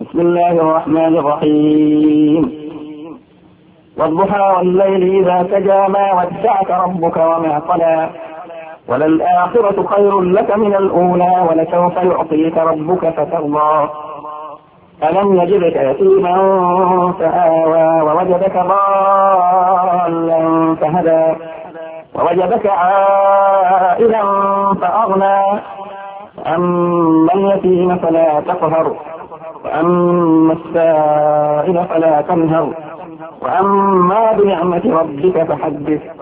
بسم الله الرحمن الرحيم. والضحى والليل إذا سجى ما ودعك ربك وما قلى وللآخرة خير لك من الأولى ولسوف يعطيك ربك فترضى ألم يجدك يتيما فآوى ووجدك ضالا فهدى ووجدك عائلا فأغنى أما اليتيم فلا تقهر وأما السائل فلا تنهر وأما بنعمة ربك فحدث